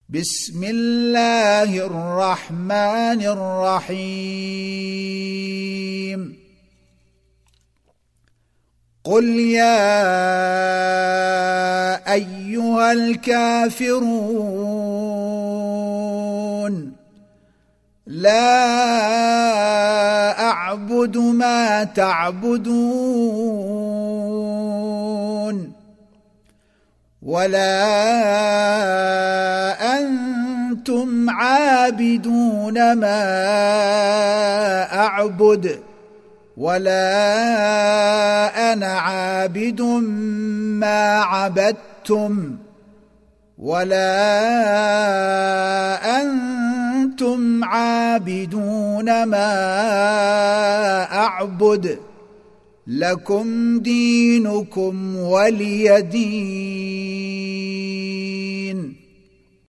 بسم الله الرحمن الرحيم قل يا أيها الكافرون لا أعبد ما تعبدون ولا أنتم عابدون ما أعبد ولا أنا عابد ما عبدتم ولا أنتم عابدون ما أعبد لكم دينكم ولي دين.